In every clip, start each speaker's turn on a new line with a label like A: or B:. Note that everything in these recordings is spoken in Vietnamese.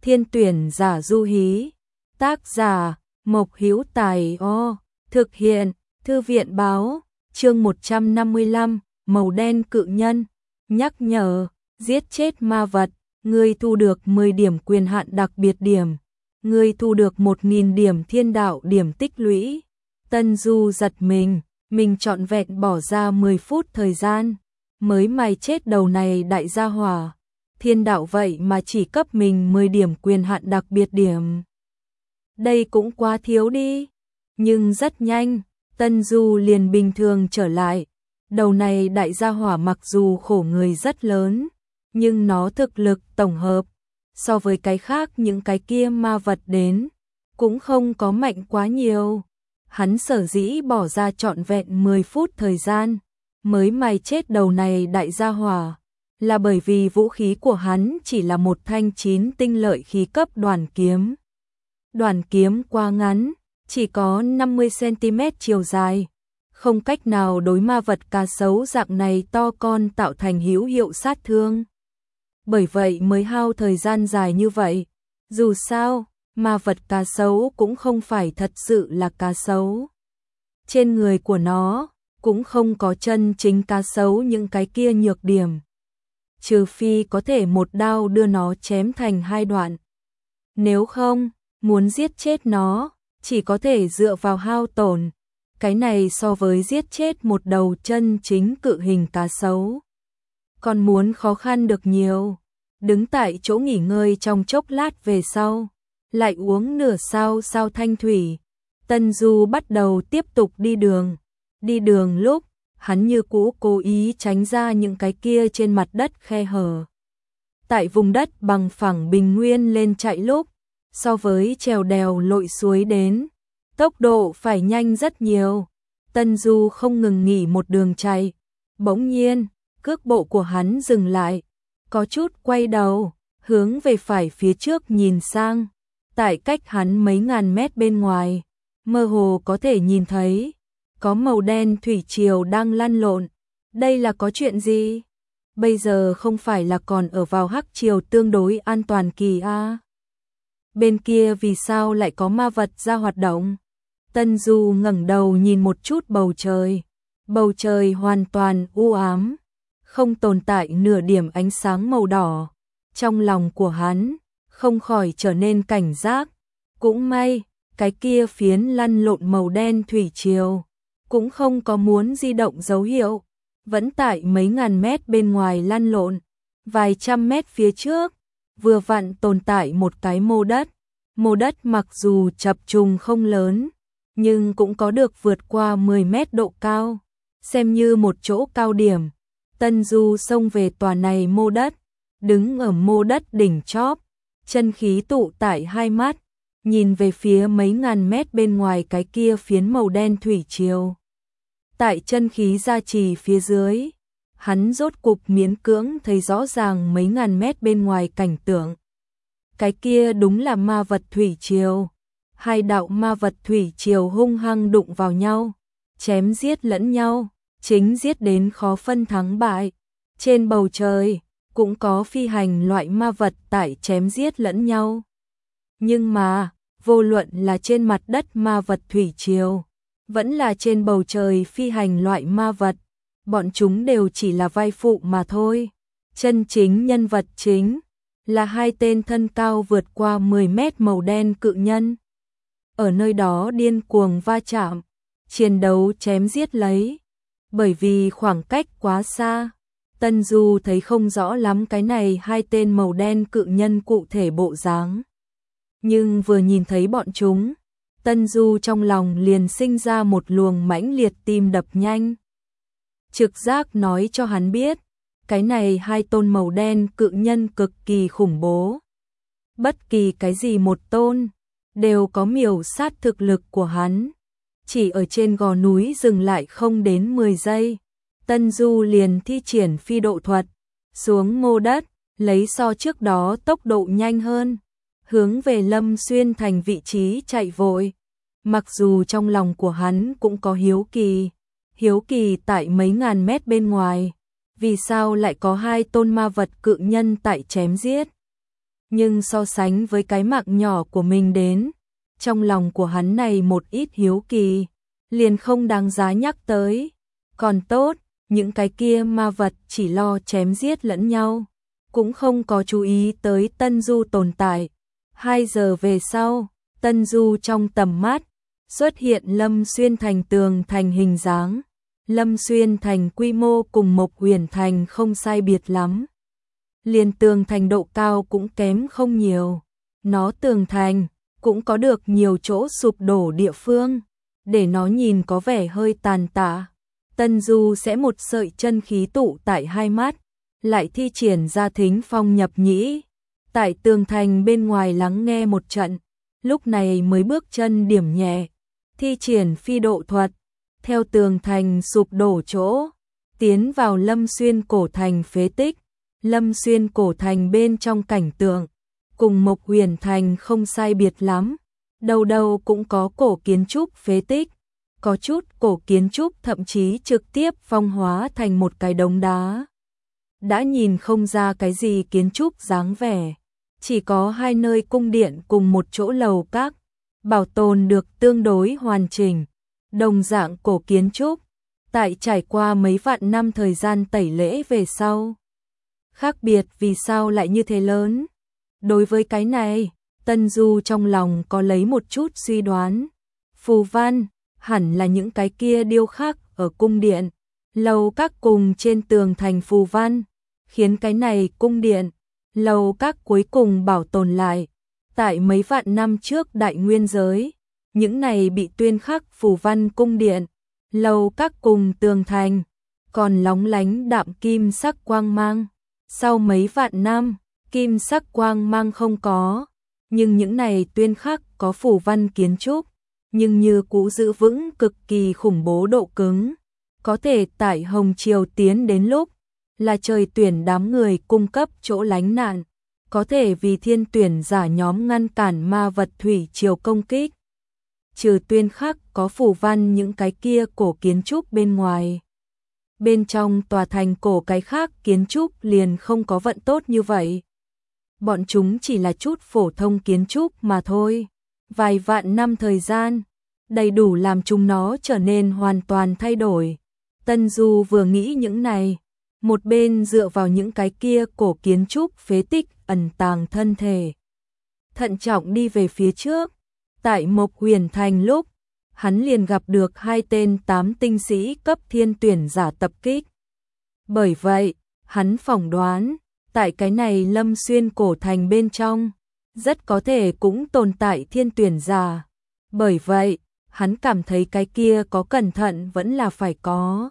A: Thiên tuyển giả du hí. Tác giả Mộc Hữu Tài. Thực hiện Thư viện báo. Chương 155, màu đen cự nhân. Nhắc nhở, giết chết ma vật, ngươi thu được 10 điểm quyền hạn đặc biệt điểm. Ngươi thu được 1000 điểm thiên đạo điểm tích lũy. Tân Du giật mình trọn vẹn bỏ ra 10 phút thời gian mới mài chết đầu này đại gia hỏa. Thiên đạo vậy mà chỉ cấp mình 10 điểm quyền hạn đặc biệt điểm. Đây cũng quá thiếu đi. Nhưng rất nhanh, Tân Du liền bình thường trở lại. Đầu này đại gia hỏa mặc dù khổ người rất lớn, nhưng nó thực lực tổng hợp so với cái khác những cái kia ma vật đến cũng không có mạnh quá nhiều. Hắn sở dĩ bỏ ra trọn vẹn 10 phút thời gian mới mài chết đầu này đại gia hỏa là bởi vì vũ khí của hắn chỉ là một thanh 9 tinh lợi khí cấp đoàn kiếm. Đoàn kiếm quá ngắn, chỉ có 50 cm chiều dài, không cách nào đối ma vật cá sấu dạng này to con tạo thành hữu hiệu sát thương. Bởi vậy mới hao thời gian dài như vậy. Dù sao, ma vật cá sấu cũng không phải thật sự là cá sấu. Trên người của nó cũng không có chân chính cá sấu những cái kia nhược điểm. Trừ phi có thể một đao đưa nó chém thành 2 đoạn. Nếu không, muốn giết chết nó, chỉ có thể dựa vào hao tổn. Cái này so với giết chết một đầu chân chính cự hình cá sấu còn muốn khó khăn được nhiều. Đứng tại chỗ nghỉ ngơi trong chốc lát về sau, lại uống nửa sao thanh thủy. Tân Du bắt đầu tiếp tục đi đường. Đi đường lúc, hắn như cũ cố ý tránh ra những cái kia trên mặt đất khe hở. Tại vùng đất bằng phẳng bình nguyên lên chạy lúc, so với trèo đèo lội suối đến, tốc độ phải nhanh rất nhiều. Tân Du không ngừng nghỉ một đường chạy. Bỗng nhiên, cước bộ của hắn dừng lại, có chút quay đầu, hướng về phải phía trước nhìn sang. Tại cách hắn mấy ngàn mét bên ngoài, mơ hồ có thể nhìn thấy có màu đen thủy triều đang lăn lộn. Đây là có chuyện gì? Bây giờ không phải là còn ở vào hắc triều tương đối an toàn kỳ a? Bên kia vì sao lại có ma vật ra hoạt động? Tân Du ngẩng đầu nhìn một chút bầu trời. Bầu trời hoàn toàn u ám, không tồn tại nửa điểm ánh sáng màu đỏ. Trong lòng của hắn không khỏi trở nên cảnh giác. Cũng may, cái kia phiến lăn lộn màu đen thủy triều cũng không có muốn di động dấu hiệu, vẫn tại mấy ngàn mét bên ngoài lăn lộn. Vài trăm mét phía trước, vừa vặn tồn tại một cái mô đất. Mô đất mặc dù chập trùng không lớn, nhưng cũng có được vượt qua 10 mét độ cao, xem như một chỗ cao điểm. Tân Du xông về tòa này mô đất, đứng ở mô đất đỉnh chóp, chân khí tụ tại hai mắt, nhìn về phía mấy ngàn mét bên ngoài cái kia phiến màu đen thủy triều. Tại chân khí gia trì phía dưới, hắn rốt cục miễn cưỡng thấy rõ ràng mấy ngàn mét bên ngoài cảnh tượng. Cái kia đúng là ma vật thủy triều. Hai đạo ma vật thủy triều hung hăng đụng vào nhau, chém giết lẫn nhau, chính giết đến khó phân thắng bại. Trên bầu trời cũng có phi hành loại ma vật tại chém giết lẫn nhau. Nhưng mà, vô luận là trên mặt đất ma vật thủy triều, vẫn là trên bầu trời phi hành loại ma vật, bọn chúng đều chỉ là vai phụ mà thôi. Chân chính nhân vật chính là hai tên thân cao vượt qua 10 mét màu đen cự nhân. Ở nơi đó điên cuồng va chạm, chiến đấu chém giết lấy. Bởi vì khoảng cách quá xa, Tân Du thấy không rõ lắm cái này hai tên màu đen cự nhân cụ thể bộ dáng. Nhưng vừa nhìn thấy bọn chúng, Tân Du trong lòng liền sinh ra một luồng mãnh liệt tim đập nhanh. Trực giác nói cho hắn biết, cái này hai tôn màu đen cự nhân cực kỳ khủng bố. Bất kỳ cái gì một tôn đều có miểu sát thực lực của hắn. Chỉ ở trên gò núi dừng lại không đến 10 giây, Tân Du liền thi triển phi độ thuật, xuống mô đất, lấy so trước đó tốc độ nhanh hơn, hướng về Lâm Xuyên thành vị trí chạy vội. Mặc dù trong lòng của hắn cũng có hiếu kỳ tại mấy ngàn mét bên ngoài, vì sao lại có hai tôn ma vật cự nhân tại chém giết. nhưng so sánh với cái mạng nhỏ của mình đến, trong lòng của hắn này một ít hiếu kỳ, liền không đáng giá nhắc tới. Còn tốt, những cái kia ma vật chỉ lo chém giết lẫn nhau, cũng không có chú ý tới Tân Du tồn tại. 2 giờ về sau, Tân Du trong tầm mắt, xuất hiện Lâm Xuyên Thành tường thành hình dáng. Lâm Xuyên Thành quy mô cùng Mộc Huyền Thành không sai biệt lắm. Liền tường thành độ cao cũng kém không nhiều. Nó tường thành cũng có được nhiều chỗ sụp đổ địa phương, để nó nhìn có vẻ hơi tàn tạ. Tân Du sẽ một sợi chân khí tụ tại hai mắt, lại thi triển ra thính phong nhập nhĩ. Tại tường thành bên ngoài lắng nghe một trận, lúc này mới bước chân điểm nhẹ, thi triển phi độ thuật, theo tường thành sụp đổ chỗ, tiến vào Lâm Xuyên cổ thành phế tích. Lâm Xuyên cổ thành bên trong cảnh tượng, cùng Mộc Huyền Thành không sai biệt lắm, đầu đầu cũng có cổ kiến trúc phế tích, có chút cổ kiến trúc thậm chí trực tiếp phong hóa thành một cái đống đá. Đã nhìn không ra cái gì kiến trúc dáng vẻ, chỉ có 2 nơi cung điện cùng một chỗ lầu các, bảo tồn được tương đối hoàn chỉnh. Đồng dạng cổ kiến trúc, tại trải qua mấy vạn năm thời gian tẩy lễ về sau. Khác biệt vì sao lại như thế lớn? Đối với cái này, Tân Du trong lòng có lấy một chút suy đoán. Phù văn, hẳn là những cái kia điêu khắc ở cung điện, lầu các cùng trên tường thành phù văn, khiến cái này cung điện, lầu các cuối cùng bảo tồn lại. Tại mấy vạn năm trước đại nguyên giới, những này bị tuyên khắc phù văn cung điện, lầu các cùng tường thành, còn lóng lánh đạm kim sắc quang mang. Sau mấy vạn năm, kim sắc quang mang không có, nhưng những này tuyên khắc có phù văn kiến trúc, nhưng như cũ giữ vững cực kỳ khủng bố độ cứng, có thể tại Hồng Triều tiến đến lúc là trời tuyển đám người cung cấp chỗ lánh nạn, có thể vì thiên tuyển giả nhóm ngăn cản ma vật thủy triều công kích. Trừ tuyên khắc có phù văn những cái kia cổ kiến trúc bên ngoài, bên trong tòa thành cổ cái khác kiến trúc liền không có vận tốt như vậy. Bọn chúng chỉ là chút phổ thông kiến trúc mà thôi. Vài vạn năm thời gian, đầy đủ làm chúng nó trở nên hoàn toàn thay đổi. Tân Du vừa nghĩ những này, một bên dựa vào những cái kia cổ kiến trúc phế tích ẩn tàng thân thể, thận trọng đi về phía trước. Tại Mộc Huyền Thành lúc, hắn liền gặp được 2 tên 8 tinh sĩ cấp thiên tuyển giả tập kích. Bởi vậy, hắn phỏng đoán, tại cái này Lâm Xuyên cổ thành bên trong, rất có thể cũng tồn tại thiên tuyển giả. Bởi vậy, hắn cảm thấy cái kia có cẩn thận vẫn là phải có.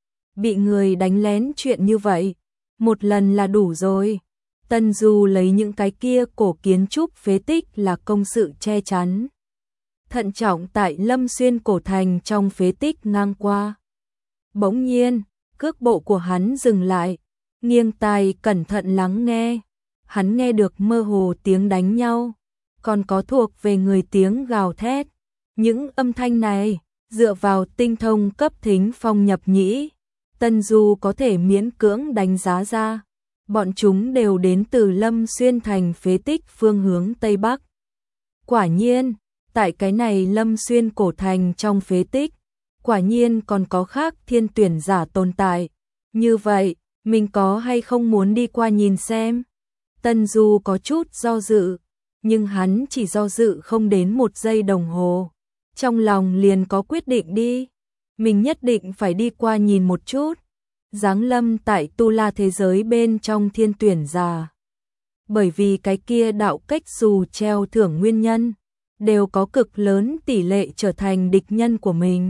A: Bị người đánh lén chuyện như vậy, một lần là đủ rồi. Tân Du lấy những cái kia cổ kiến trúc phế tích là công sự che chắn. Thận trọng tại Lâm Xuyên cổ thành trong phế tích ngang qua. Bỗng nhiên, cước bộ của hắn dừng lại, nghiêng tai cẩn thận lắng nghe. Hắn nghe được mơ hồ tiếng đánh nhau, còn có thuộc về người tiếng gào thét. Những âm thanh này, dựa vào tinh thông cấp thính phong nhập nhĩ, Tân Du có thể miễn cưỡng đánh giá ra. Bọn chúng đều đến từ Lâm Xuyên Thành phế tích phương hướng Tây Bắc. Quả nhiên, tại cái này Lâm Xuyên cổ thành trong phế tích, quả nhiên còn có khác thiên tuyển giả tồn tại. Như vậy, mình có hay không muốn đi qua nhìn xem? Tân Du có chút do dự, nhưng hắn chỉ do dự không đến 1 giây đồng hồ. Trong lòng liền có quyết định đi. Mình nhất định phải đi qua nhìn một chút. Giáng lâm tại Tu La thế giới bên trong thiên tuyển giả. Bởi vì cái kia đạo cách dù treo thưởng nguyên nhân, đều có cực lớn tỷ lệ trở thành địch nhân của mình.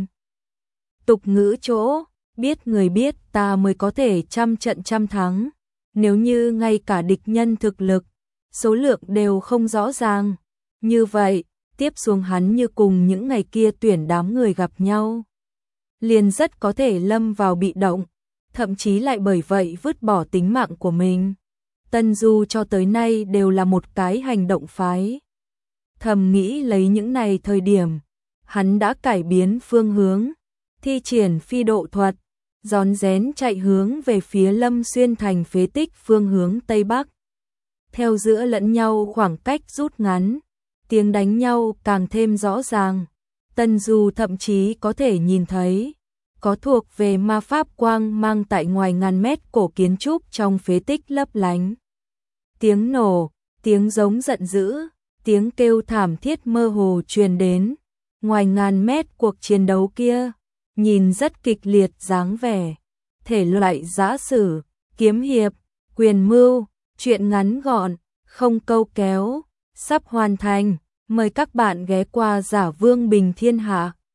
A: Tục ngữ chỗ, biết người biết ta mới có thể trăm trận trăm thắng. Nếu như ngay cả địch nhân thực lực, số lượng đều không rõ ràng, như vậy, tiếp xuống hắn như cùng những ngày kia tuyển đám người gặp nhau, liền rất có thể lâm vào bị động, thậm chí lại bởi vậy vứt bỏ tính mạng của mình. Tân Du cho tới nay đều là một cái hành động phái. Thầm nghĩ lấy những này thời điểm, hắn đã cải biến phương hướng, thi triển phi độ thuật, rón rén chạy hướng về phía Lâm Xuyên Thành phế tích phương hướng Tây Bắc. theo giữa lẫn nhau khoảng cách rút ngắn, tiếng đánh nhau càng thêm rõ ràng. Tần Du thậm chí có thể nhìn thấy, có thuộc về ma pháp quang mang tại ngoài ngàn mét cổ kiến trúc trong phế tích lấp lánh. Tiếng nổ, tiếng giống giận dữ, tiếng kêu thảm thiết mơ hồ truyền đến. Ngoài ngàn mét cuộc chiến đấu kia, nhìn rất kịch liệt dáng vẻ. Thể loại giã sử, kiếm hiệp, quyền mưu, truyện ngắn gọn, không câu kéo, sắp hoàn thành. Mời các bạn ghé qua Giả Vương Bình Thiên Hạ.